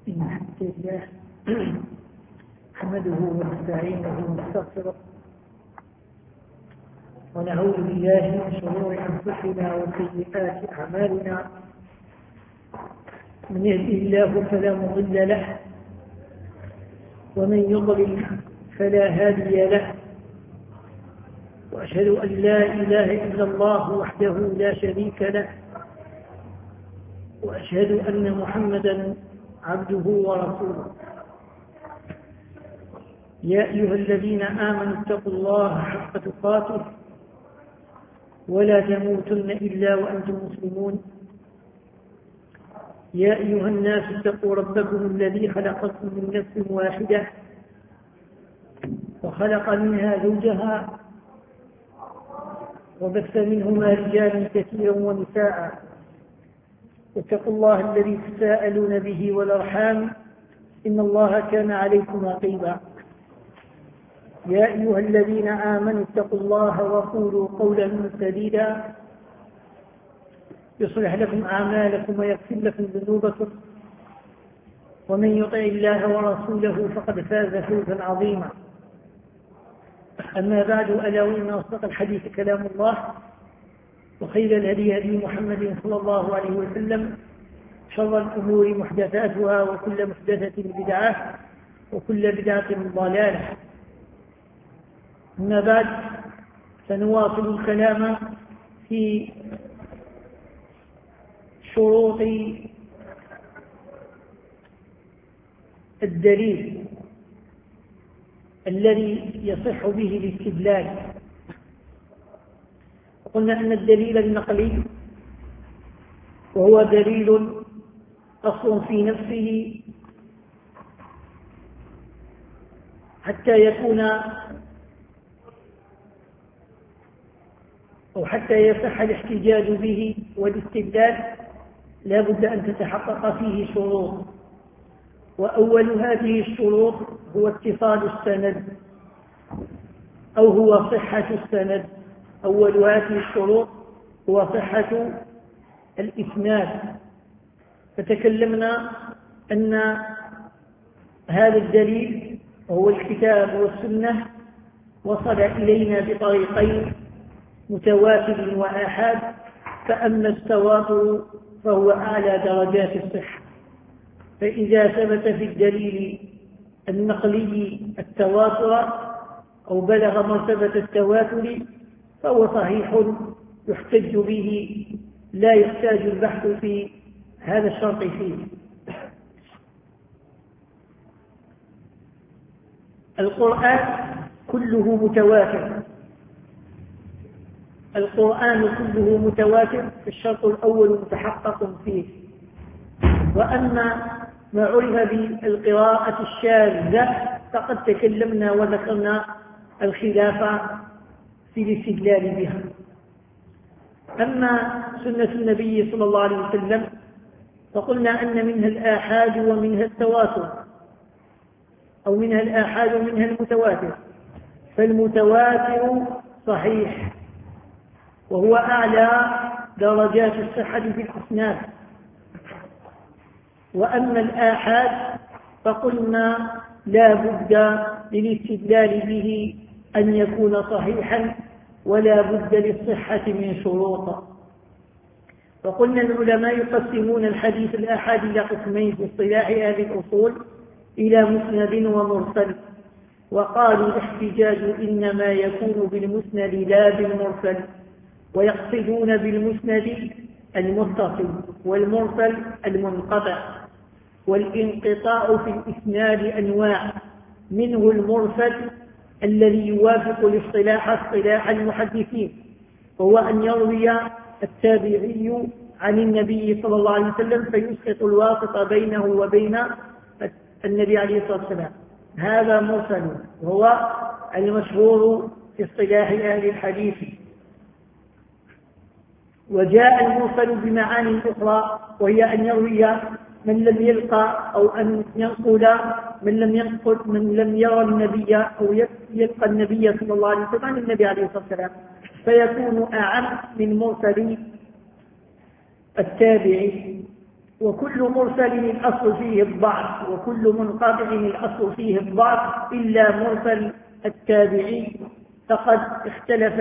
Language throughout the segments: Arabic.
إن الحمد لله نحمده ونستعينه ونستغفره ونعوذ بالله من شرور أنفسنا وسيئات أعمالنا. من يهده الله فلا مضل له ومن يضلل فلا هادي له، وأشهد أن لا إله إلا الله وحده لا شريك له، وأشهد أن محمدا عبده ورسوله. يا أيها الذين آمنوا اتقوا الله حق تقاته ولا تموتن إلا وأنتم مسلمون. يا أيها الناس اتقوا ربكم الذي خلقكم من نفس واحدة وخلق منها زوجها وبث منهما رجالا كثيرا ونساء، واتقوا الله الذي تساءلون به والأرحام إن الله كان عليكم رقيبا. يا أيها الذين آمنوا اتقوا الله وقولوا قولا سديدا يصلح لكم أعمالكم ويغفر لكم ذنوبكم، ومن يطع الله ورسوله فقد فاز فوزا عظيما. أما بعد، ألا وإن أصدق الحديث كلام الله، وخير الهدي هدي محمد صلى الله عليه وسلم، شر الأمور محدثاتها وكل محدثة بدعة وكل بدعة ضلالة. أما بعد، سنواصل الكلام في شروط الدليل الذي يصح به الاستدلال. قلنا أن الدليل النقلي وهو دليل أصل في نفسه حتى يكون أو حتى يصح الاحتجاج به والاستدلال لا بد أن تتحقق فيه شروط، وأول هذه الشروط هو اتصال السند أو هو صحة السند. أول هذه الشروط هو صحة الإسناد. فتكلمنا أن هذا الدليل وهو الكتاب والسنة وصل إلينا بطريقين، متواتر وآحاد. فأما التواتر فهو أعلى درجات الصحة، فإذا ثبت في الدليل النقلي التواتر أو بلغ مرتبة التواتر فهو صحيح يحتج به، لا يحتاج البحث في هذا الشرط فيه. القرآن كله متواتر، القرآن كله متواتر، الشرط الأول متحقق فيه. وأما ما عرف بالقراءة الشاذة فقد تكلمنا وذكرنا الخلاف في الاستدلال بها. أما سنة النبي صلى الله عليه وسلم فقلنا أن منها الآحاد ومنها التواتر، أو منها الآحاد ومنها المتواتر. فالمتواتر صحيح وهو أعلى درجات الصحة في الإسناد. وأما الآحاد فقلنا لا بد للاستدلال به أن يكون صحيحا ولا بد للصحة من شروط. وقلنا العلماء يقسمون الحديث الآحاد إلى قسمين في اصطلاح هذه الأصول، إلى مسند ومرسل. وقالوا الاحتجاج إنما يكون بالمسند لا بالمرسل، ويقصدون بالمسند المتصل والمرسل المنقطع. والانقطاع في الإسناد أنواع، منه المرسل الذي يوافق اصطلاح المحدثين، وهو أن يروي التابعي عن النبي صلى الله عليه وسلم فيسقط الواسطة بينه وبين النبي عليه الصلاة والسلام، هذا مرسل وهو المشهور في اصطلاح أهل الحديث. وجاء المرسل بمعاني أخرى، وهي أن يروي من لم يلقى أو أن ينقل من لم يرى النبي أو يلقى النبي صلى الله عليه وسلم عن النبي عليه الصلاة والسلام، فيكون أعم من مرسل التابعي. وكل مرسل الأصل فيه الضعف، وكل منقطع الأصل فيه الضعف إلا مرسل التابعي فقد اختلف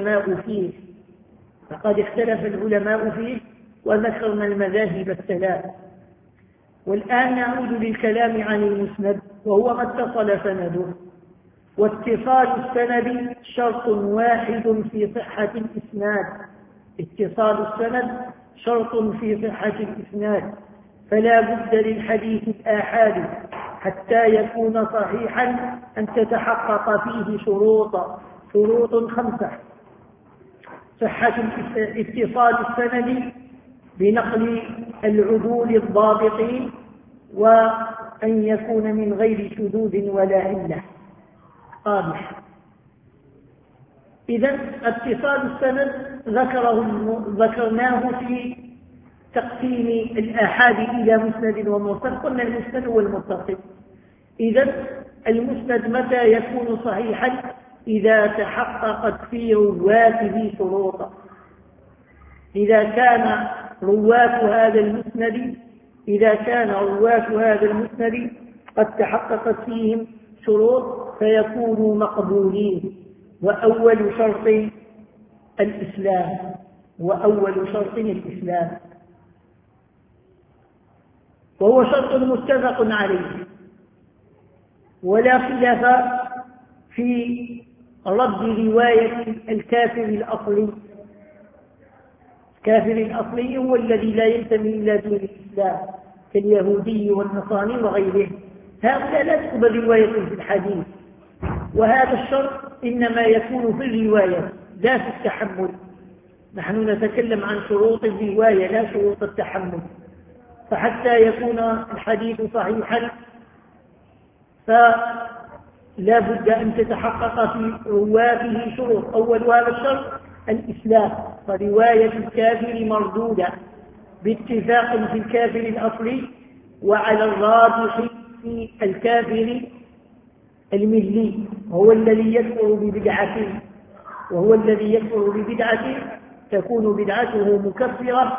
العلماء فيه وذكرنا المذاهب الثلاث. والآن نعود للكلام عن المسند، وهو ما اتصل سنده. واتصال السند شرط واحد في صحة الإسناد، اتصال السند شرط في صحة الإسناد، فلا بد للحديث الآحاد حتى يكون صحيحا أن تتحقق فيه شروط 5: صحة اتصال السند بنقل العدول الضابطين، وأن يكون من غير شذوذ ولا علة قادح. إذن اتصال السند ذكرناه في تقسيم الآحاد إلى مسند ومرسل. قلنا المسند هو المتصل. إذن المسند متى يكون صحيحا؟ إذا تحققت في رواته شروط. إذا كان رواة هذا المسند قد تحققت فيهم شروط فيكونوا مقبولين. وأول شرط الإسلام، وهو شرط متفق عليه، ولا خلاف في رد رواية الكافر الأصلي. الكافر الأصلي هو الذي لا ينتمي إلى دين الإسلام كاليهودي والنصراني وغيره، هؤلاء لا تقبل رواية في الحديث. وهذا الشرط إنما يكون في الرواية لا في التحمل. نحن نتكلم عن شروط الرواية لا شروط التحمل. فحتى يكون الحديث صحيحا فلا بد أن تتحقق في رواته شروط. أول هذا الشرط الإسلام، فرواية الكافر مردودة باتفاق في الكافر الأصلي، وعلى الراجح في الكافر الملي هو الذي يكفر ببدعته تكون بدعته مكفرة،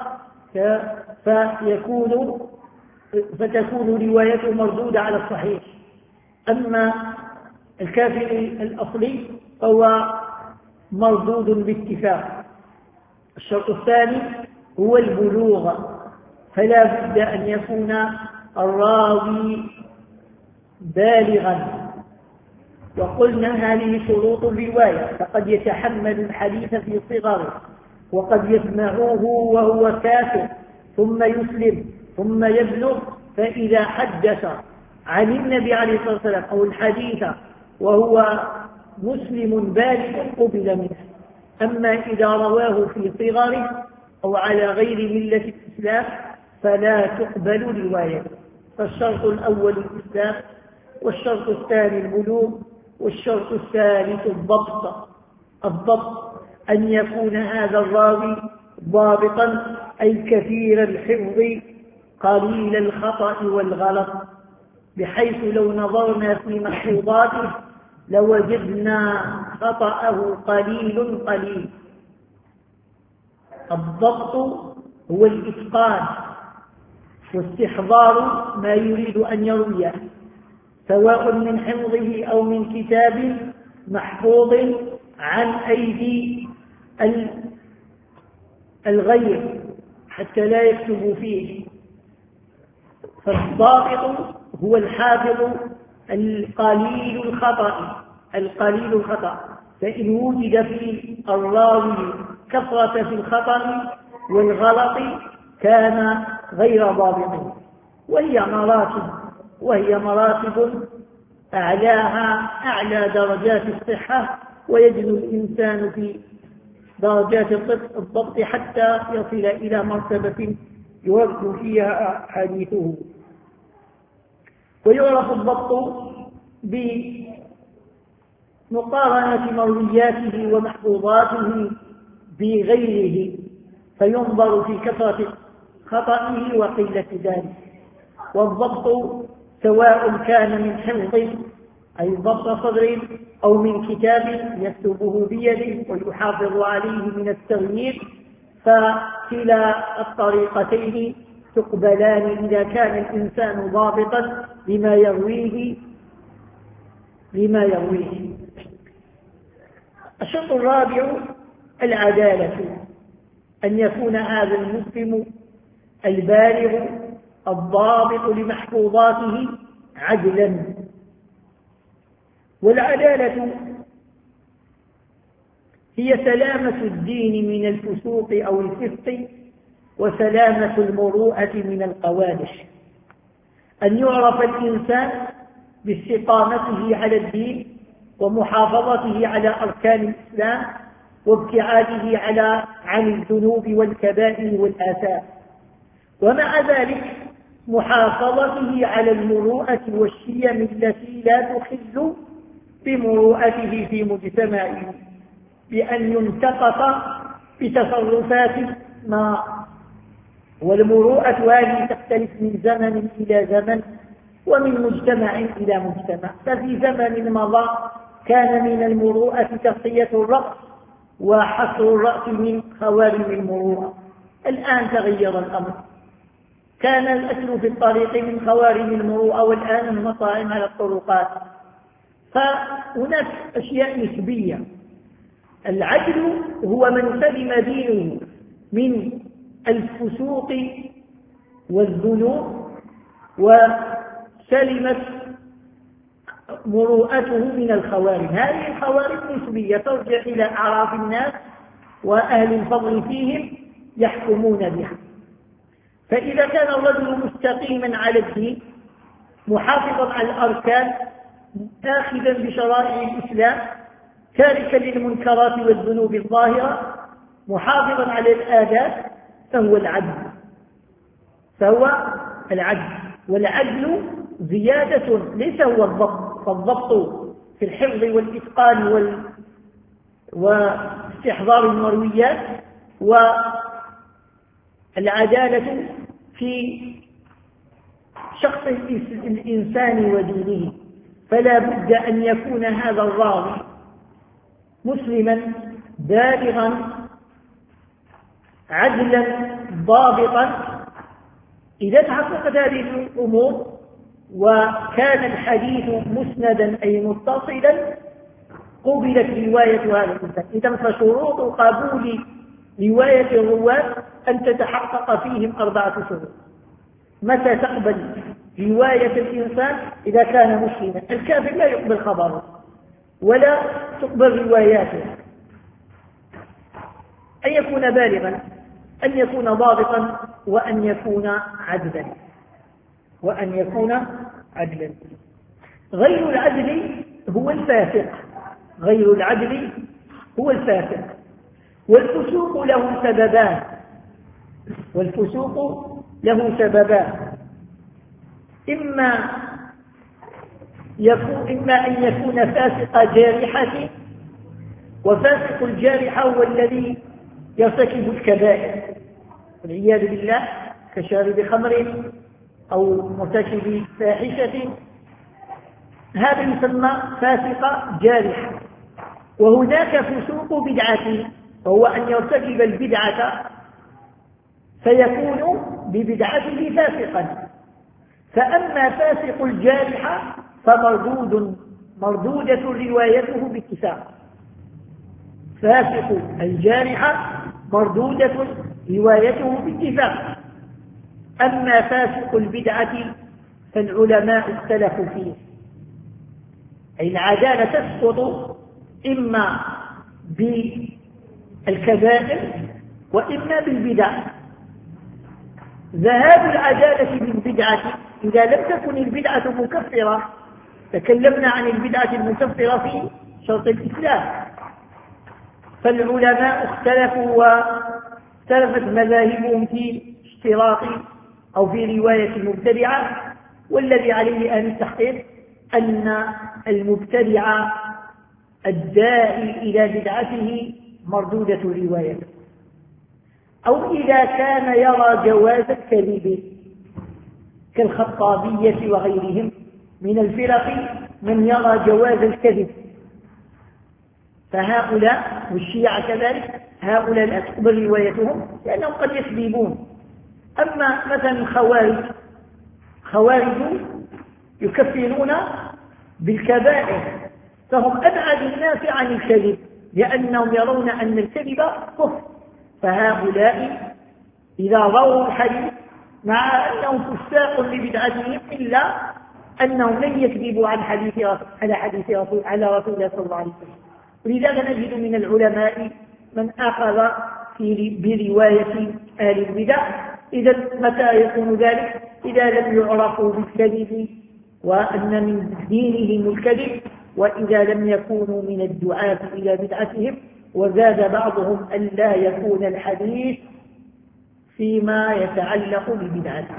فتكون روايته مردودة على الصحيح. أما الكافر الأصلي فهو مردود باتفاق. الشرط الثاني هو البلوغ، فلا بد أن يكون الراوي بالغا. وقلنا هذه شروط الرواية، فقد يتحمل الحديث في صغره، وقد يسمعه وهو كافر ثم يسلم ثم يبلغ، فإذا حدث عن النبي عليه الصلاة والسلام أو الحديث وهو مسلم بالغ قبل منه. أما إذا رواه في صغره أو على غير ملة الإسلام فلا تقبل روايته. فالشرط الأول الإسلام، والشرط الثاني البلوغ، والشرط الثالث الضبط أن يكون هذا الراوي ضابطا، أي كثير الحفظ قليل الخطأ والغلط، بحيث لو نظرنا في محفوظاته لوجدنا خطأه قليل. الضبط هو الإتقان واستحضار ما يريد أن يرويه، سواء من حفظه أو من كتاب محفوظ عن أيدي الغير حتى لا يكتب فيه. فالضابط هو الحافظ القليل الخطأ. فإن وجد في الراوي كثرة في الخطأ والغلط كان غير ضابط. وهي مراتب أعلاها أعلى درجات الصحة، ويجد الإنسان في درجات الضبط حتى يصل إلى مرتبة يرد فيها حديثه. ويعرف الضبط بمقارنة مروياته ومحفوظاته بغيره، فينظر في كثرة خطئه وقلة ذلك. والضبط سواء كان من حفظ أي ضبط صدر أو من كتاب يكتبه بيده ويحافظ عليه من التغيير، فكلا الطريقتين تقبلان إذا كان الإنسان ضابطا لما يرويه. الشرط الرابع العدالة، أن يكون هذا المسلم البالغ الضابط لمحفوظاته عدلا. والعدالة هي سلامة الدين من الفسوق أو الفسق، وسلامة المروءة من القوادح. أن يعرف الإنسان باستقامته على الدين ومحافظته على أركان الإسلام وابتعاده عن الذنوب والكبائر والآثام، ومع ذلك محافظته على المروءة والشيم التي لا تخل بمروءته في مجتمعه، بأن ينتقص بتصرفات ما. والمروءة هذه تختلف من زمن إلى زمن ومن مجتمع إلى مجتمع. ففي زمن مضى كان من المروءة تغطية الرأس وحصر الرأس من خوارم المروءة. الآن تغير الأمر، كان الأكل في الطريق من خوارم المروءة، والآن المطاعم على الطرقات. فهناك أشياء نسبية. العدل هو من سلم دينه من الفسوق والذنوب وسلمت مروءته من الخوارم. هذه الخوارم نسبية ترجع إلى أعراف الناس وأهل الفضل فيهم يحكمون بها. فإذا كان الرجل مستقيما على الدين محافظا على الأركان آخذا بشرائع الإسلام تاركا للمنكرات والذنوب الظاهرة محافظا على الآداب، فهو العدل. والعدل زيادة ليس هو الضبط، فالضبط في الحفظ والإتقان واستحضار المرويات، والعدالة في شخص الإنسان ودينه. فلا بد أن يكون هذا الراوي مسلما بالغا عدلا ضابطا. إذا تحققت هذه الأمور وكان الحديث مسندا أي متصلا قبلت رواية هذا الإنسان. إذا فشروط قبول رواية الرواة أن تتحقق فيهم 4 شروط. متى تقبل رواية الإنسان؟ إذا كان مسلما. الكافر لا يقبل خبره ولا تقبل رواياته. أن يكون بالغا، أن يكون ضابطا، وأن يكون عدلا. غير العدل هو الفاسق. والفسوق له سببان. إما أن يكون فاسق جارحة، وفاسق الجارحة هو الذي يرتكب الكبائر والعياذ بالله، كشارب خمر أو مرتكب فاحشة، هذا يسمى فاسق جارحة. وهناك فسوق بدعة، وهو أن يرتكب البدعة فيكون ببدعته فاسقا. فأما فاسق الجارحة فمردودة روايته باتفاق. فاسق الجارحة مردودة روايته باتفاق. أما فاسق البدعة فالعلماء اختلفوا فيه، أي العدالة تسقط إما بالكبائر وإما بالبدع. ذهاب العدالة بالبدعة إذا لم تكن البدعة مكفرة، تكلمنا عن البدعة المكفرة في شرط الإسلام، فالعلماء اختلفوا واختلفت مذاهبهم في اشتراط أو في رواية المبتدعة. والذي عليه أهل التحقيق أن المبتدع الداعي إلى بدعته مردودة روايته. أو إذا كان يرى جواز الكذب كالخطابية وغيرهم من الفرق من يرى جواز الكذب، فهؤلاء والشيعة كذلك هؤلاء لا تقبل روايتهم لأنهم قد يكذبون. أما مثلا الخوارج يكفرون بالكبائر، فهم أبعد الناس عن الكذب، لأنهم يرون أن الكذب كفر. فهؤلاء إذا رووا الحديث مع أنهم فساق لبدعتهم إلا أنهم لن يكذبوا على رسول الله صلى الله عليه وسلم. ولذلك نجد من العلماء من أخذ برواية أهل البدع. إذا متى يكون ذلك؟ إذا لم يعرفوا بالكذب وأن من دينهم الكذب، وإذا لم يكونوا من الدعاة إلى بدعتهم. وزاد بعضهم أن لا يكون الحديث فيما يتعلق ببدعته.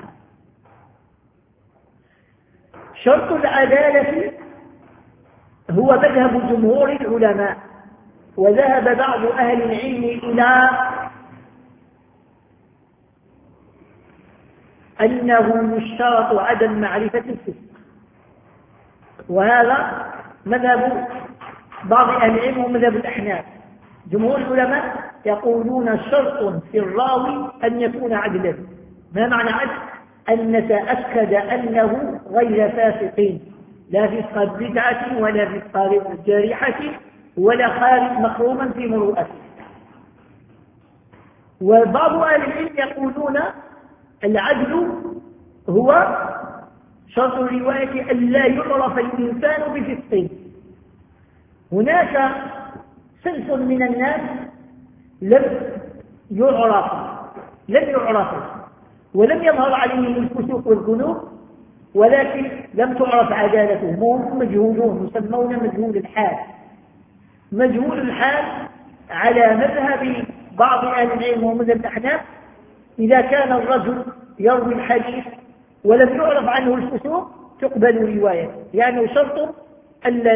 شرط العدالة هو مذهب جمهور العلماء، وذهب بعض أهل العلم إلى أنه يشترط عدم معرفة الفسق، وهذا مذهب بعض أهل العلم ومذهب الأحناف. جمهور العلماء يقولون شرط في الراوي أن يكون عدلا. ما معنى عدل؟ أن نتأكد أنه غير فاسق، لا فسق بدعة ولا فسق جارحة ولا خارج مخروما في مروءته. وبعض أهل العلم يقولون العدل هو شرط الرواية أن لا يعرف الإنسان بفسق. هناك صنف من الناس لم يعرف ولم يظهر عليهم الفسوق والذنوب، ولكن لم تعرف عدالتهم، هم مجهولون، يسمون مجهول الحال. مجهول الحال على مذهب بعض أهل العلم ومذهب الأحناف، إذا كان الرجل يروي الحديث ولم يعرف عنه الفسوق تقبل روايته، لأنه شرط ألا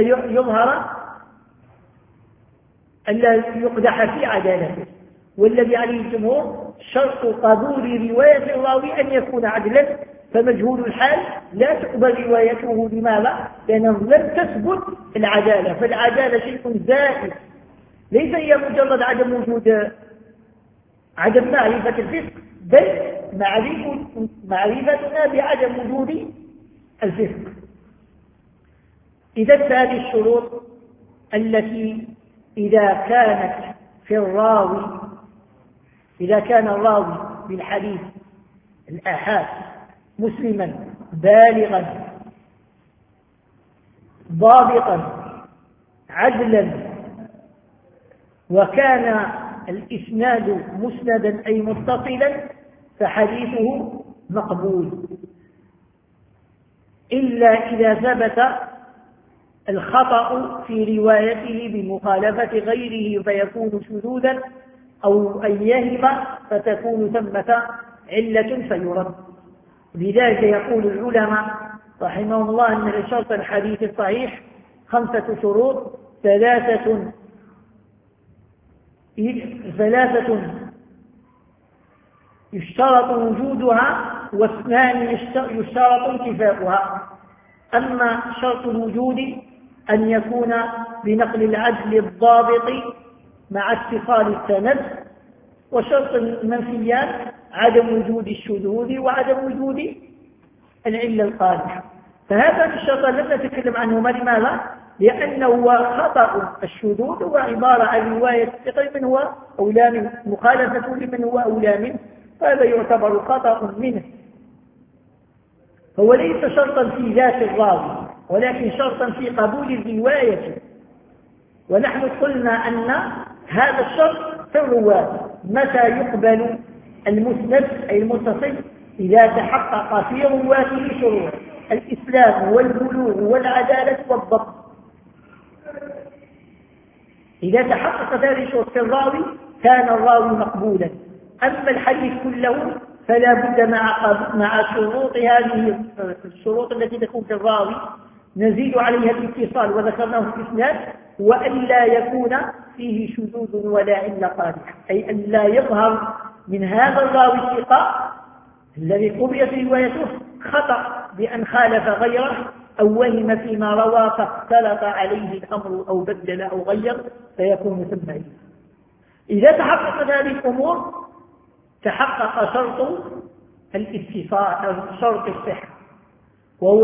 يقدح في عدالته. والذي عليه الجمهور شرط قبول رواية الراوي أن يكون عدلا، فمجهول الحال لا تقبل روايته. لماذا؟ لأنه لم تثبت العدالة، فالعدالة شيء زائد، ليس هي مجرد عدم معرفة الفسق، بل معرفتنا بعدم وجود الفسق. إذا هذه الشروط التي إذا كان الراوي بالحديث الآحاد مسلما بالغا ضابطا عدلا، وكان الإسناد مسندا أي متصلا، فحديثه مقبول، إلا إذا ثبت الخطأ في روايته بمخالفة غيره فيكون شذوذا، أو أن يهم فتكون ثمة علة فيرد. لذلك يقول العلماء رحمهم الله أن لشرط الحديث الصحيح 5 شروط: ثلاثة يشترط وجودها، و2 يشترط انتفاؤها. أما شرط الوجود أن يكون بنقل العدل الضابط مع اتصال السند، وشرط المنفيان عدم وجود الشذوذ وعدم وجود العلة القادحة. فهذا الشرط لم نتكلم عنهما. لماذا؟ لأنه خطأ الشذوذ هو عبارة عن رواية من هو أولى منه، مخالفة لمن هو أولى منه، فهذا يعتبر خطأ منه. هو ليس شرطا في ذات الراوي، ولكن شرطا في قبول الرواية. ونحن قلنا أن هذا الشرط في الرواة متى يقبل المسند أي المتصل؟ إذا تحقق في رواته شروط الإسلام والبلوغ والعدالة والضبط. إذا تحققت هذه الشروط في الراوي كان الراوي مقبولا. أما الحديث كله فلا بد مع شروط هذه الشروط التي تكون في الراوي نزيد عليها الاتصال وذكرناه في الإسناد، وأن لا يكون فيه شذوذ ولا علة قادحة، أي أن لا يظهر من هذا الراوي الثقة الذي قبلت روايته خطأ بأن خالف غيره أو وهم فيما روى فاختلط عليه الأمر أو بدل أو غير، فيكون ثم. إذا تحققت هذه الأمور تحقق شرط الاتصال شرط الصحة، وهو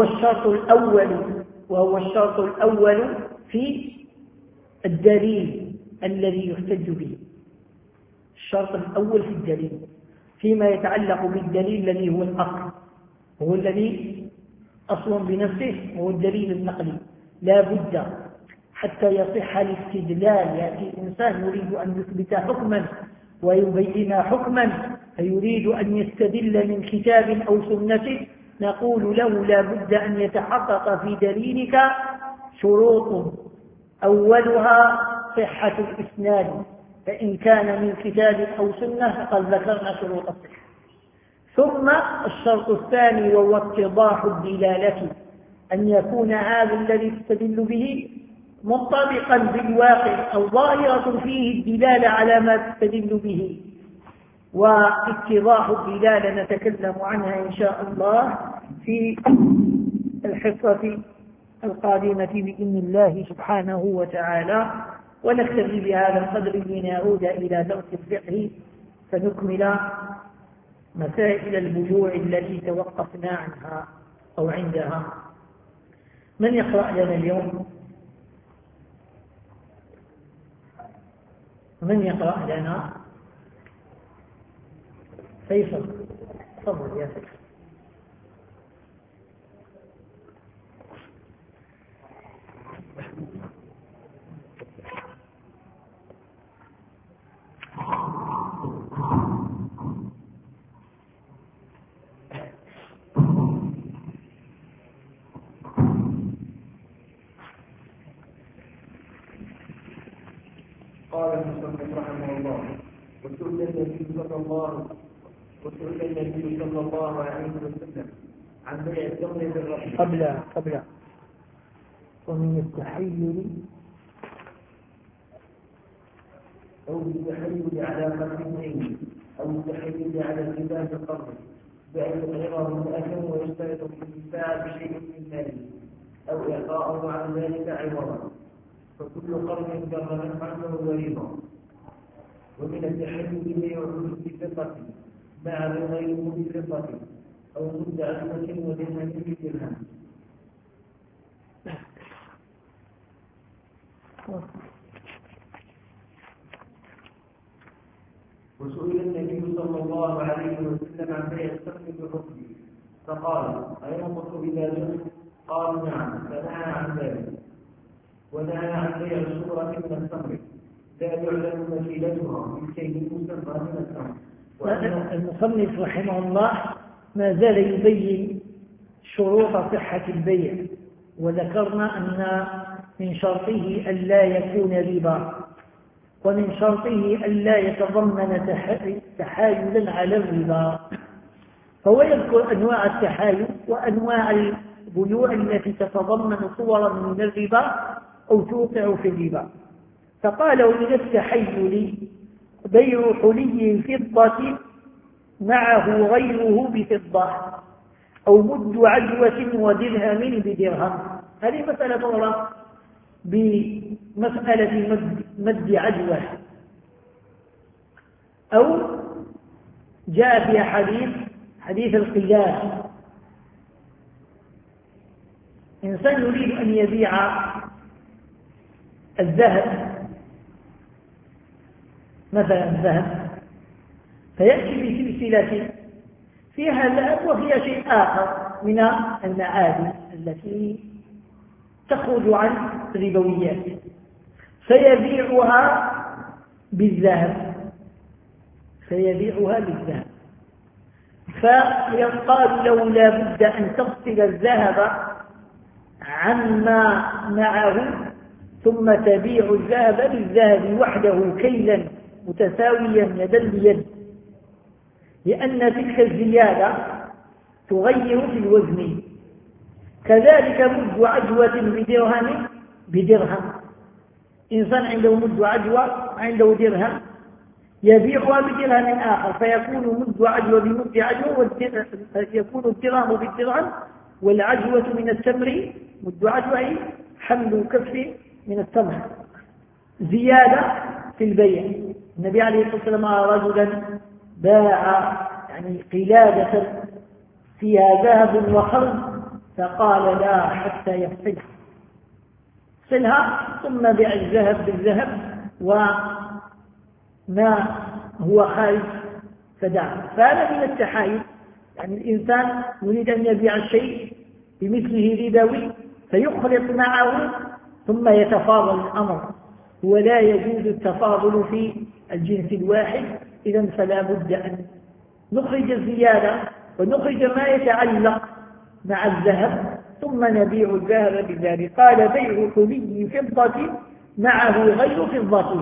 الشرط الأول في الدليل الذي يحتج به. الشرط الأول في الدليل فيما يتعلق بالدليل الذي هو الأصل، هو الذي أصل بنفسه، وهو الدليل النقلي. لا بد حتى يصح الاستدلال، يأتي الإنسان يريد أن يثبت حكما ويبين حكما، فيريد أن يستدل من كتاب أو سنة، نقول له لا بد أن يتحقق في دليلك شروط، أولها صحة الإسناد، فإن كان من كتاب أو سنة فقد ذكرنا شروط الصحة. ثم الشرط الثاني وهو اتضاح الدلالة، أن يكون هذا الذي تستدل به منطبقا بالواقع أو ظاهرة فيه الدلالة على ما تستدل به. واتضاح الدلالة نتكلم عنها إن شاء الله في الحصة القادمة بإذن الله سبحانه وتعالى، ونكتفي بهذا القدر لنعود إلى درس الفقه فنكمل مسائل البيوع التي توقفنا عنها أو عندها. من يقرأ لنا اليوم؟ من يقرأ لنا؟ فيصل، تفضل يا فيصل. قال المصنف رحمه الله: وسئل النبي صلى الله عليه وسلم عن بيع التمر بالرشد. قبل ومن التحيل أو التحيل على قسمين، أو التحيل على الربا بالقرض، بأن يقرضه مؤثر ويشترط في الدفاع بشيء من ماله، أو إعطاءه عن ذلك عوضا، فكل قرض جر نفعا فهو ربا. ومن التحيل بيعه بفضة مع غيره بفضة، أو مد عزمة ودرهم بدرهم. وسئل النبي صلى الله عليه وسلم عن بيع التمر بالركب، فقال: أينقص إذا جئت؟ قال: نعم. فنهى عن ذلك. ونهى عن بيع الصورة من التمر لا يعلم مكيلتها بالكيل المسمى من التمر. المصنف رحمه الله ما زال يبين شروط صحة البيع، وذكرنا أن من شرطه ألا يكون ربا، ومن شرطه ألا يتضمن تحايلا على الربا. فهو يذكر أنواع التحايل وأنواع البيوع التي تتضمن صورا من الربا أو توقع في الربا. فقال: ومن التحيل بيع حلي الفضة معه غيره بفضة، أو مد عجوة ودرهم بدرهم. هذه مسألة أخرى بمسألة مد عجوة، أو جاء في حديث القياس. إنسان يريد أن يبيع الذهب مثلا الذهب، فيأتي بسلسلة فيها ذهب وفيها شيء آخر من المعادن التي تخرج عن الربويات، فيبيعها بالذهب، فيقال له لا بد أن تفصل الذهب عما معه، ثم تبيع الذهب بالذهب وحده كيلا متساويا يدا بيد، لأن تلك الزيادة تغير في الوزن. كذلك مد عجوة بدرهم، إنسان عنده مد عجوة عنده درهم يبيعها بدرهم آخر، فيكون مد عجوة بمد عجوة، يكون الدرهم بالدرهم، والعجوة من التمر مد عجوة حمل كف من التمر، زيادة في البيع. النبي عليه الصلاة والسلام رجلا باع يعني قلادة فيها ذهب وخرج، فقال لا حتى يفصلها، صلها ثم بيع الذهب بالذهب وما هو خارج فدع. فهذا من التحايل، يعني الإنسان يريد أن يبيع الشيء بمثله ربوي فيخلط معه ثم يتفاضل الأمر، ولا يجوز التفاضل في الجنس الواحد. إذن فلا بد أن نخرج الزيادة ونخرج ما يتعلق مع الذهب ثم نبيع الذهب بذلك. قال بيع حلي فضة معه غير فضة،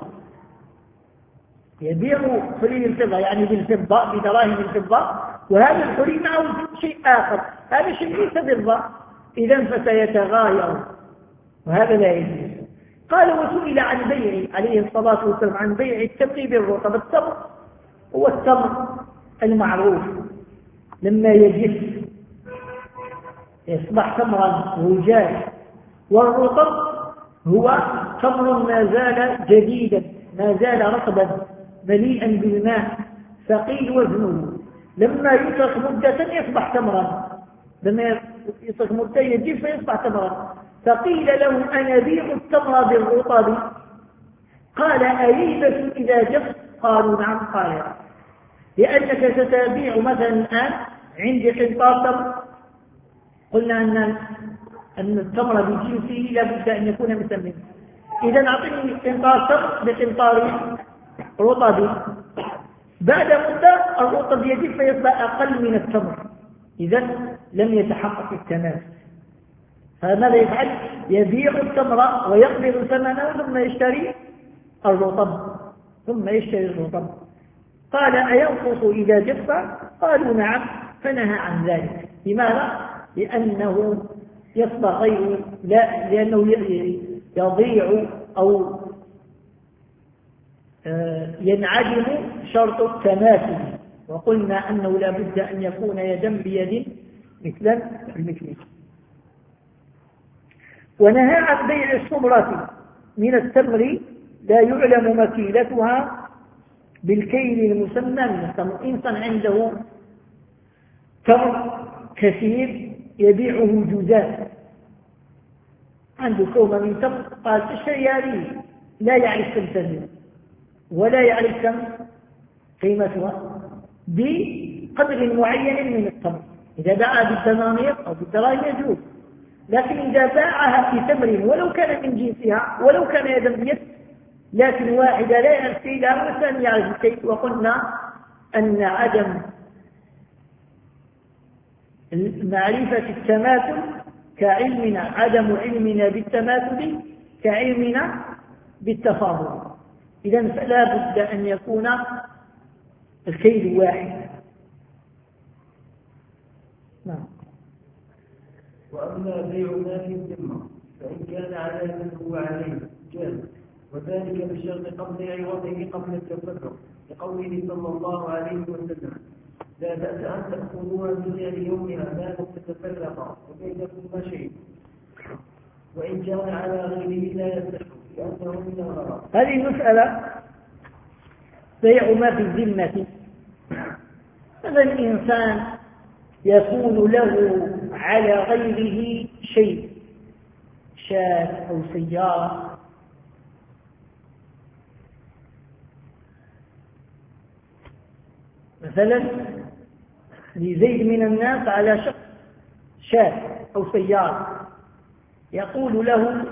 يبيع حلي الفضة يعني بالفضة بدراهم الفضة، وهذا الحلي معه شيء آخر، هذا الشيء ليس فضة، إذن فسيتغاير وهذا لا يجوز. قال وسئل عن بيع عليه الصلاة والسلام عن بيع التمر بالرطب. التمر هو التمر المعروف لما يجف يصبح تمرا وجاف، والرطب هو تمر ما زال جديدا ما زال رطبا مليئا بالماء ثقيل وزنه، لما يترك مدة يصبح تمرا، لما يترك مدة يجف فيصبح تمرا. فقيل له أنا بيع التمر بالرطب، قال أيبس إذا جف؟ قالوا نعم. قال لأنك ستبيع مثلا الآن عندي قنطار تمر، قلنا أن التمر بجنسه لا بد أن يكون مسمى، إذا أعطني قنطار تمر بقنطار رطب، بعد مدة الرطب يجف فيصبح أقل من التمر، إذا لم يتحقق التنافس. فماذا يفعل؟ يبيع التمر ويقبض ثمنه ثم يشتري الرطب قال أينقص إذا جف؟ قالوا نعم، فنهى عن ذلك. لماذا؟ لأنه يصبح غير لأنه يضيع أو ينعدم شرط التماثل، وقلنا أنه لا بد أن يكون يدا بيد مثلا بمثله. ونهى عن بيع الصبرة من التمر لا يعلم مكيلتها بالكيل المسمى من التمر. إنسان عنده تمر كثير يبيعه جزاء، عنده كومة من تمر قال تشتري هذه، لا يعرف كم تزن ولا يعرف كم قيمتها بقدر معين من التمر. إذا باعها بالدنانير أو بالدراهم يجوز، لكن إذا باعها في تمر ولو كان من جنسها ولو كان يدا بيد، لكن واحدة لا يعرف كيلها والثاني يعرف الكيل، وقلنا أن عدم معرفة التماثل كعلمنا، عدم علمنا بالتماثل كعلمنا بالتفاضل. إذن فلا بد أن يكون الكيل واحد. نعم. وأما بيع ما في الذمة فإن كان على من هو عليه جاز، وذلك بشرط قبض عوضه قبل التفرق، لقوله صلى الله عليه وسلم لا بأس أن تأخذوها من يومها ما لم تتفرقا وبينكما شيء، وإن كان على غيره لا يصح لأنه من الغرض. هذه المسألة بيع ما في الذمة. هذا الإنسان يكون له على غيره شيء، شاة أو سيارة، مثلا لزيد من الناس على شخص شاة أو سيارة، يقول له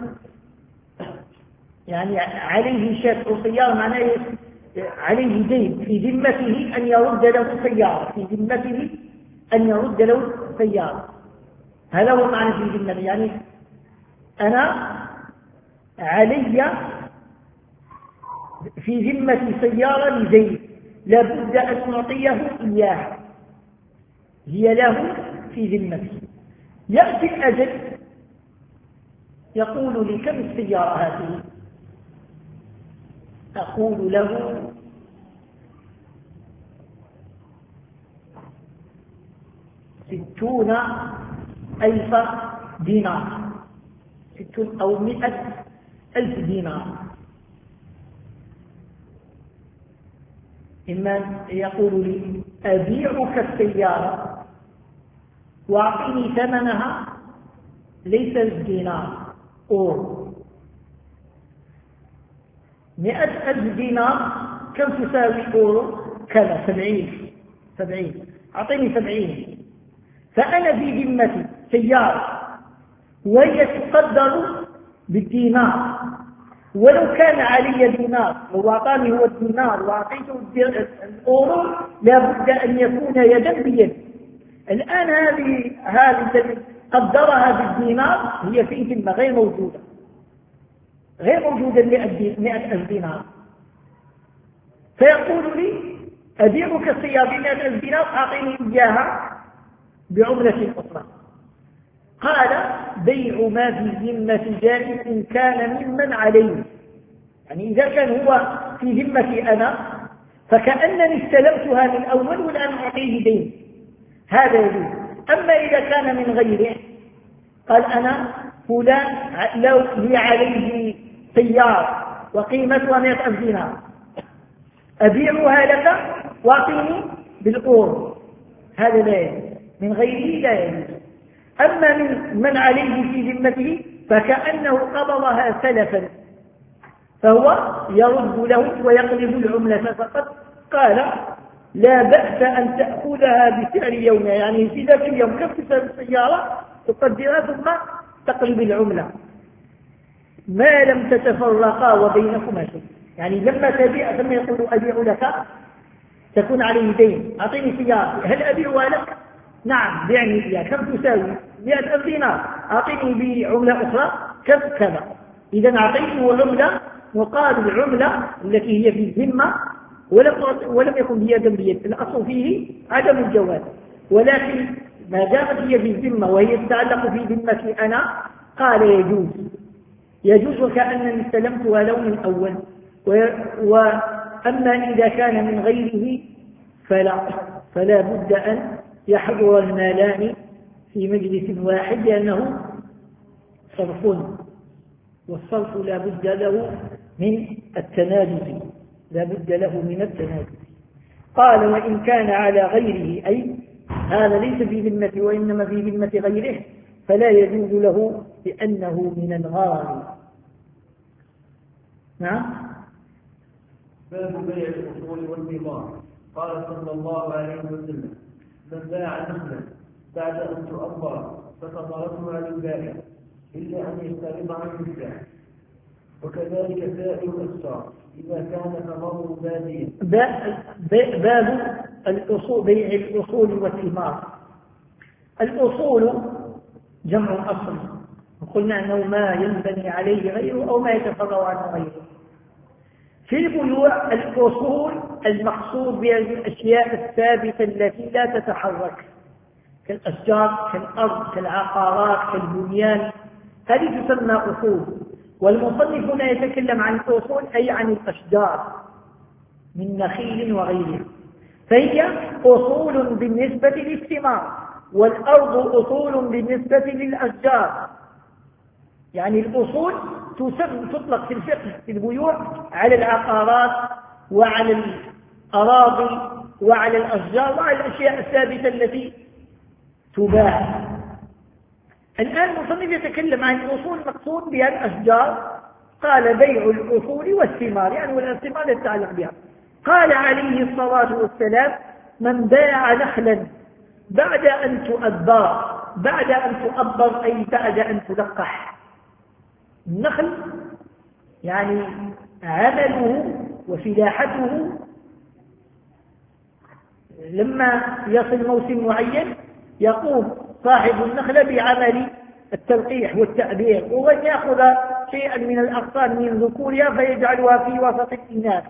يعني عليه شاة أو سيارة، معناه عليه دين في ذمته أن يرد له سيارة، في ذمته أن يرد له سيارة. هذا هو معنى في ذمته، يعني أنا علي في ذمة سيارة لزيد، لابد أن نعطيه إياها، هي له في ذمته. يأتي الأجل يقول لي كم السيارة هذه؟ أقول له 60,000 دينار، 60 أو 100,000 دينار. إما يقول لي أبيعك السيارة وأعطيني ثمنها ليس الدينار أورو. 100,000 دينار كم تساوي أورو؟ كذا 70. أعطيني 70. فأنا في ذمتي سيارة وهي تقدر بالدينار، ولو كان علي دينار، لو أعطاني هو الدينار وأعطيته الأورو لابد أن يكون يدا بيد. الآن هذه التي قدرها بالدينار هي في ذمة غير موجودة 100,000 دينار. فيقول لي أبيعك السيارة ب100,000 دينار أعطيني إياها بعملة أخرى. قال بيع ما في ذمة جائز إن كان ممن عليه، يعني إذا كان هو في ذمتي أنا فكأنني استلمتها من أول والآن أعطيه دين، هذا يجوز. أما إذا كان من غيره، قال أنا فلان لو لي عليه سيارة وقيمتها 100,000 دينار أبيعها لك واعطيني بالأورو، هذا لا يجوز، من غيره لا يجوز. أما من عليه في ذمته فكأنه قبضها سلفا فهو يرد له ويقلب العملة فقط. قال لا بأس أن تأخذها بسعر يوم، يعني في ذاك اليوم كم تساوي السيارة تقدرها ثم تقلب العملة ما لم تتفرقا وبينكما شيء. يعني لما تبيع ثم يقول أبيع لك تكون عليه دين، أعطيني سيارة، هل أبيعها لك؟ نعم بعني إياه، كم تساوي؟ 100,000 دينار، أعطيني بعملة أخرى كذا. إذا أعطيته عملة مقابل العملة التي هي في الذمة ولم يكن بيدا بيد. الأصل فيه عدم الجواز، ولكن ما دامت هي في الذمة وهي تتعلق في ذمتي أنا قال يجوز وكأنني استلمتها له من أول. وأما إذا كان من غيره فلا بد أن يحضر المالان في مجلس واحد، لأنه صرف، والصرف لا بد له من التنادي، قال وإن كان على غيره، أي هذا ليس في ذمته وإنما في ذمة غيره، فلا يجوز له لأنه من الغار. نعم. باب بيع الأصول والثمار. قال صلى الله عليه وسلم من باع نخلا بعد أن تؤبر فثمرتها للبائع إلا أن يستغرب عن البائع، وكذلك سائر الأسفار إذا كان ثمره باديا. باب الأصول، بيع الأصول والثمار. الأصول جمع أصل، وقلنا أنه ما ينبني عليه غيره أو ما يتفرع عنه غيره. في البيوع الأصول المقصود بها الأشياء الثابتة التي لا تتحرك كالأشجار كالأرض كالعقارات كالبنيان، هذه تسمى أصول. والمصنف هنا يتكلم عن الأصول أي عن الأشجار من نخيل وغيرها، فهي أصول بالنسبة للثمار، والأرض أصول بالنسبة للأشجار. يعني الأصول تطلق في الفقه في البيوع على العقارات وعلى الأراضي وعلى الأشجار وعلى الأشياء الثابتة التي تباع. الآن المصنف يتكلم عن الأصول مقصود بها الأشجار، قال بيع الأصول والثمار، يعني والثمار يتعلق بها. قال عليه الصلاة والسلام من باع نخلا بعد أن تؤبر أي بعد أن تلقح. النخل يعني عمله وفلاحته لما يصل موسم معين يقوم صاحب النخلة بعمل التلقيح والتأبير، ومن يأخذ شيئا من الأغصان من ذكورها فيجعلها في وسط الإناث.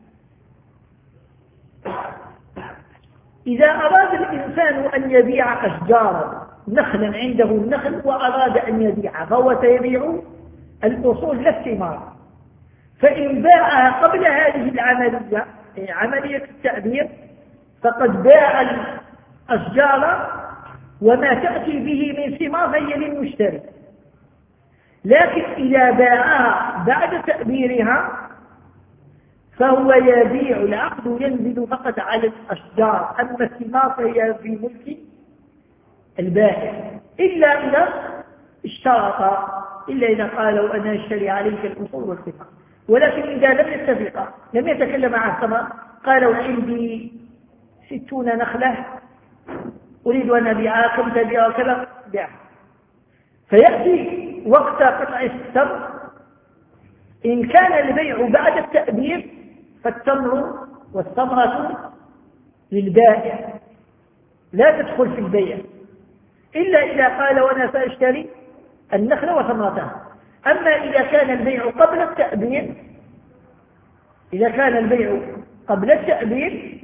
إذا أراد الإنسان أن يبيع أشجارا نخلا عنده النخل وأراد أن يبيعها فهو سيبيع الأصول لا الثمار. فإن باعها قبل هذه العملية عملية التأبير فقد باع الأشجار وما تأتي به من ثمار فهي للمشتري. لكن إذا باعها بعد تأبيرها فهو يبيع، العقد ينزل فقط على الأشجار، أما الثمار فهي في ملك البائع، إلا إذا اشترط، إلا إذا قالوا أنا أشتري عليك الأصول والثمار. ولكن إذا لم يتفقا، لم يتكلم مع الثمر، قالوا عندي 60 نخلة أريد أن أبيعها، كم تبيعها؟ كذا، بيعها. فيأتي وقت قطع التمر، إن كان البيع بعد التأبير فالتمر والثمرة للبائع لا تدخل في البيع، إلا إذا قال وأنا سأشتري النخلة وثمرتها. أما إذا كان البيع قبل التأبير، إذا كان البيع قبل التأبير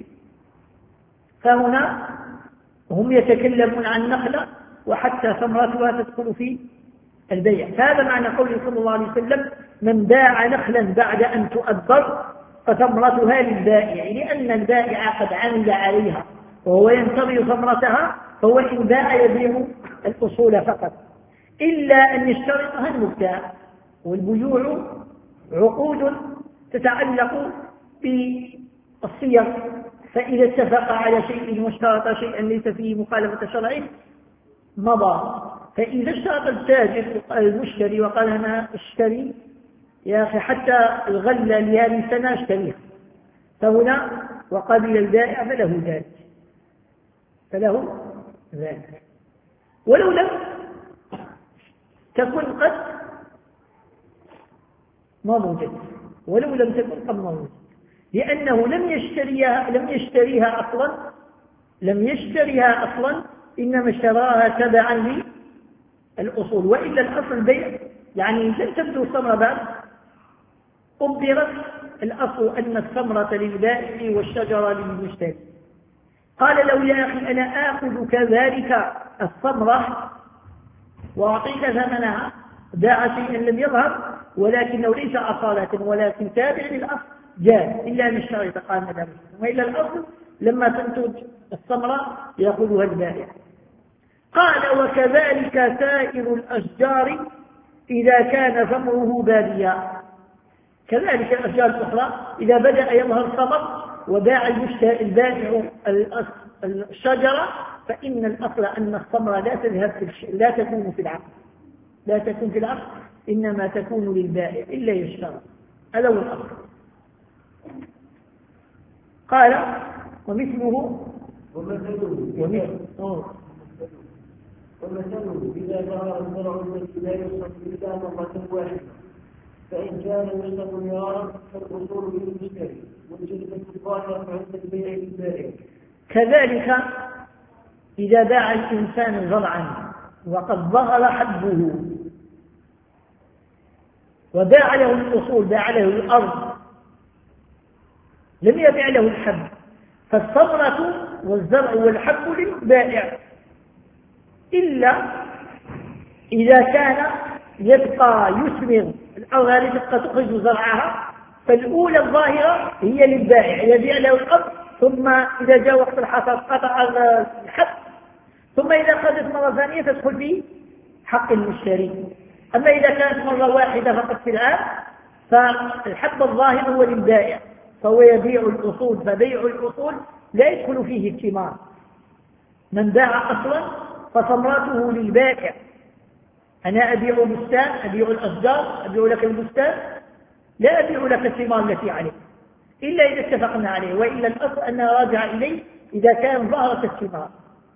فهنا هم يتكلمون عن نخلة وحتى ثمرتها تدخل في البيع. هذا معنى قوله صلى الله عليه وسلم: من باع نخلا بعد أن تؤبر فثمرتها للبائع، لأن البائع قد عمل عليها وهو ينتظر ثمرتها، فهو إن باع يبيع الأصول فقط، إلا أن يشترطها المبتاع. والبيوع عقود تتعلق بالصيغ، فإذا اتفق على شيء واشترط شيئا ليس فيه مخالفة شرعه مضى. فإذا اشترط التاجر المشتري وقال أنا اشتري يا أخي حتى الغلة لهذه السنة اشتريها، فهنا وقبل البائع فله ذلك ولو لم تكن قد موجودة، ولو لم تكن قد موجودة، لأنه لم يشتريها أصلا، إنما اشتراها تبعا للأصول. وإلا الأصل البيع، يعني لم تبدو الثمرة بعد أبرت، الأصل أن الثمرة للبائع والشجرة للمشتري. قال له يا أخي أنا آخذ كذلك الثمرة وأعطيك ثمنها، باع شيئا لم يظهر ولكنه ليس أصالة ولكن تابع للأصل، جاز، إلا أن الشرط قال مدام، وإلا الأصل لما تنتج الثمرة يأخذها البائع. قال وكذلك سائر الأشجار إذا كان ثمره باديا، كذلك الأشجار الأخرى إذا بدأ يظهر ثمر وباع البائع الشجرة، فإن الأصل أن الثمرة لا تكون في العقد، إنما تكون للبائع إلا يشترى، هذا هو الأصل. قال ومثله إذا ظهر الزرع الذي لا يصرف إلا مرة واحدة، فإن كان يشترط مرارا فالأصول للمشتري والجلبة الظاهرة عند البيع للبائع. كذلك إذا باع الإنسان زرعا وقد ظهر حبه وباع له الأصول، باع له الأرض، لم يبيع له الحب، فالثمرة والزرع والحب للبائع، إلا إذا كان يبقى يثمر الأرض التي تبقى تخرج زرعها، فالأولى الظاهرة هي للبائع، يبيع له الأرض، ثم إذا جاء وقت الحصاد قطع الحب، ثم إذا أخذت مرة ثانية تدخل في حق المشتري. أما إذا كانت مرة واحدة فقط في العام فالحب الظاهر هو للبائع، فهو يبيع الأصول، فبيع الأصول لا يدخل فيه الثمار. من باع أصلا فثمرته للبائع، أنا أبيع بستان، أبيع الأشجار، أبيع لك البستان، لا أبيع لك الثمار التي عليه إلا إذا اتفقنا عليه، وإلا الأصل أنها راجع إليه إذا كان ظهرت الثمار،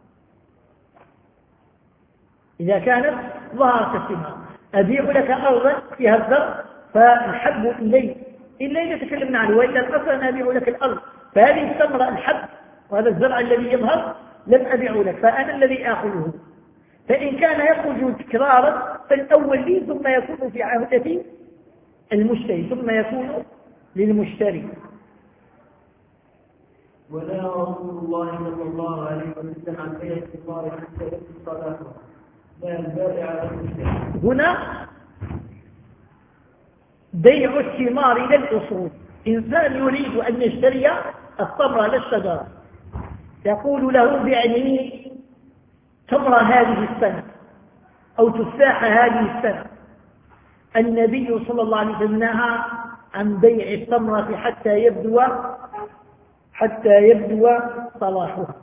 إذا كانت ظهرت الثمار. أبيع لك أرضا فيها الزرع فالحب إليه إلا إذا تكلمنا عنه، وإلا الأصل أن أبيع لك الأرض، فهذه الثمرة الحب وهذا الزرع الذي يظهر لم أبيع لك، فأنا الذي آخذه. فإن كان يخرج تكرارا فالأول لي ثم يكون في عهدة المشتري ثم يكون للمشتري. ولا رسول الله صلى الله عليه وسلم عن بيع الثمار حتى يأتي صلاته، لا البائع على المشتري. هنا بيع الثمار إلى الأصول، إنسان يريد أن يشتري الثمرة للشجرة، يقول له بعني تمر هذه السنة أو تفاح هذه السنة. النبي صلى الله عليه وسلم نهى عن بيع التمرة حتى يبدو صلاحها.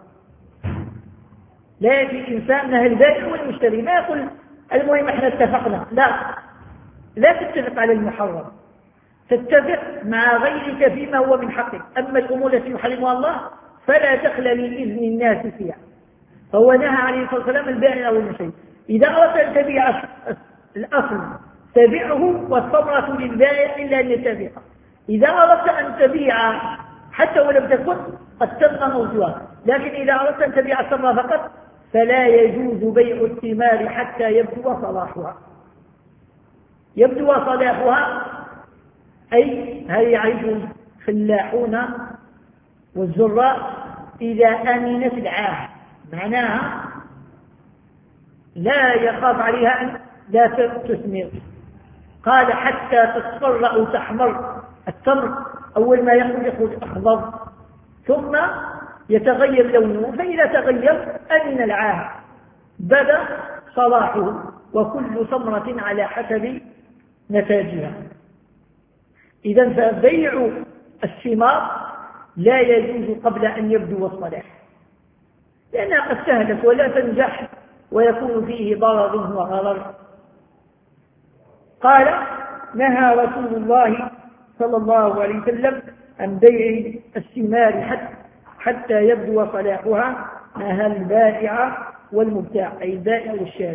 لا يأتي إنسان نهى البائع والمشتري ما يقول المهم احنا اتفقنا، لا تتفق على المحرم، تتفق مع غيرك فيما هو من حقك. أما الأمور التي يحرمها الله فلا دخل لإذن الناس فيها. فهو نهى عليه الصلاة والسلام البائع أو المشتري إذا أردت أن تبيع الأصل تبيعه والثمرة للبائع إلا أن يتبعها. إذا أردت أن تبيع حتى ولم تكن قد تم موضوعها، لكن إذا أردت أن تبيع الثمرة فقط فلا يجوز بيع الثمار حتى يبدو صلاحها. يبدو صلاحها أي هل يعرف الفلاحون والزراء إذا أمنت العاهة، معناها لا يخاف عليها أن لا تثمر. قال حتى تصفر أو تحمر التمر، أول ما يخرج أخضر ثم يتغير لونه، فإذا تغير أمن العاهة بدا صلاحه، وكل ثمرة على حسب نتاجها. إذن فبيع الثمار لا يجوز قبل أن يبدو الصلاح، لأنها قد سهلت ولا تنجح ويكون فيه ضرر وغرر. قال نهى رسول الله صلى الله عليه وسلم عن بيع الثمار حتى يبدو صلاحها، نهى البائع والمبتاع أي البائع والشاري.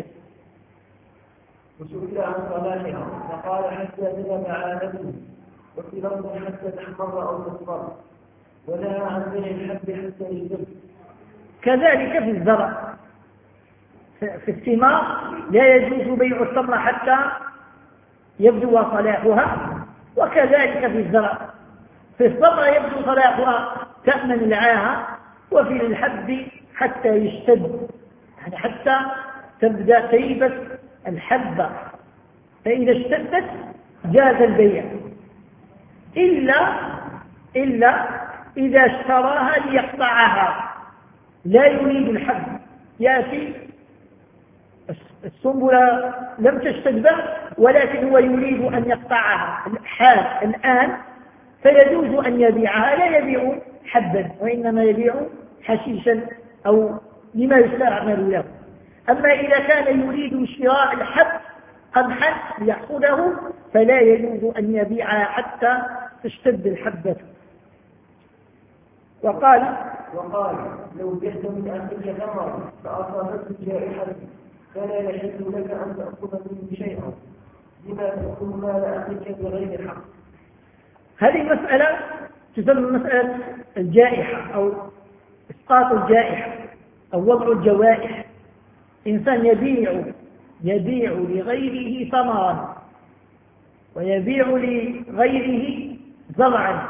وسئل عن صلاحها فقال حتى تذهب عادته، وفي لفظ حتى تحمر أو تصفر، ونهى عن بيع الحب حتى يجب. كذلك في الزرع، في الثمار لا يجوز بيع الثمرة حتى يبدو صلاحها، وكذلك في الزرع. في الثمرة يبدو صلاحها تأمن العاهة، وفي الحب حتى يشتد، يعني حتى تبدأ تيبس الحبة، فإذا اشتدت جاز البيع إلا إذا اشتراها ليقطعها، لا يريد الحب، يأتي السنبلة لم تشتد به ولكن هو يريد أن يقطعها الآن، فيجوز أن يبيعها، لا يبيع حبا وإنما يبيع حشيشا أو لما يستعمل له. أما إذا كان يريد شراء الحب قمحا ليأخذه فلا يجوز أن يبيعها حتى تشتد الحبة. وقال لو بعت من أخيك ثمرة فأصابته جائحة فلا يحل لك أن تأخذ منه شيئا بما تأخذ مال أخيك بغير حق. هذه المسألة تسمى مسألة الجائحة أو إسقاط الجائحة أو وضع الجوائح. إنسان يبيع لغيره ثمرا ويبيع لغيره زرعا،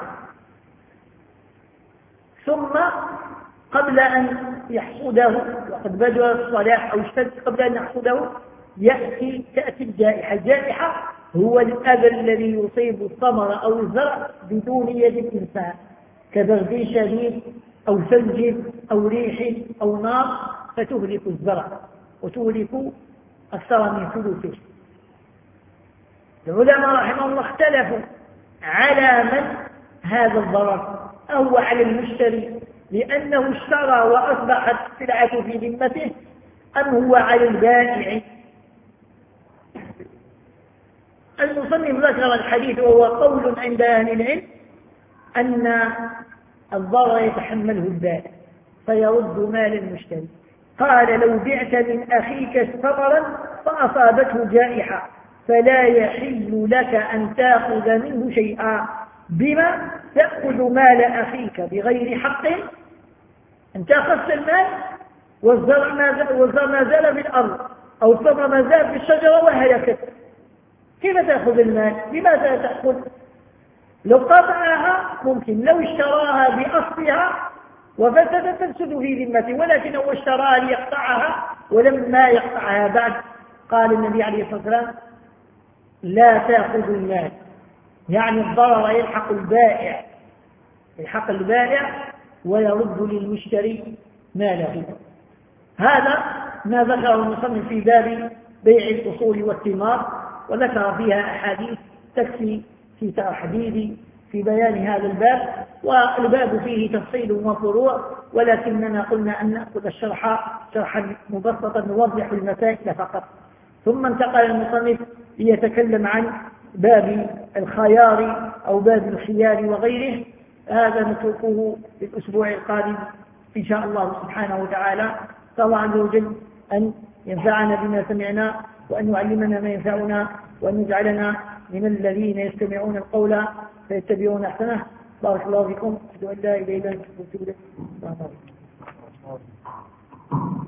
ثم قبل أن يحصده وقد بدأ الصلاح أو اشتد قبل أن يحصده تأتي الجائحة. الجائحة هو الأذى الذي يصيب الثمر أو الزرع بدون يد الإنسان، كبرد شديد أو ثلج أو ريح أو نار، فتهلك الزرع وتهلك أكثر من ثلثه. العلماء رحمه الله اختلفوا على من هذا الضرر، أو على المشتري لأنه اشترى وأصبحت السلعة في ذمته، أم هو على البائع. المصنف ذكر الحديث وهو قول عند أهل العلم أن الضرر يتحمله البائع فيرد مال المشتري. قال لو بعت من أخيك ثمرا فأصابته جائحة فلا يحل لك أن تأخذ منه شيئا. بما تأخذ مال أخيك بغير حق؟ أنت أخذت المال والزرع ما زال في الأرض أو الثمر ما زال في الشجرة وهلكت، كيف تأخذ المال؟ لماذا تأخذ؟ لو قطعها ممكن، لو اشتراها بأصلها وفسدت تفسد في ذمته، ولكن هو اشتراها ليقطعها ولما يقطعها بعد. قال النبي عليه الصلاة والسلام لا تأخذ المال، يعني الضرر يلحق البائع ويرد للمشتري ماله. هذا ما ذكره المصنف في باب بيع الأصول والثمار، وذكر فيها أحاديث تكفي في تحديد في بيان هذا الباب، والباب فيه تفصيل وفروع، ولكننا قلنا أن نأخذ الشرح شرحا مبسطا نوضح المسائل فقط. ثم انتقل المصنف ليتكلم عن باب الخيار أو باب الخيار وغيره. هذا نتركه في الأسبوع القادم إن شاء الله سبحانه وتعالى. نسأل الله عز وجل أن ينفعنا بما سمعنا، وأن يعلمنا ما ينفعنا، وأن يجعلنا من الذين يستمعون القول فيتبعون أحسنه. بارك الله فيكم. أشهد أن لا إله إلا أنت أستغفرك وأتوب إليك.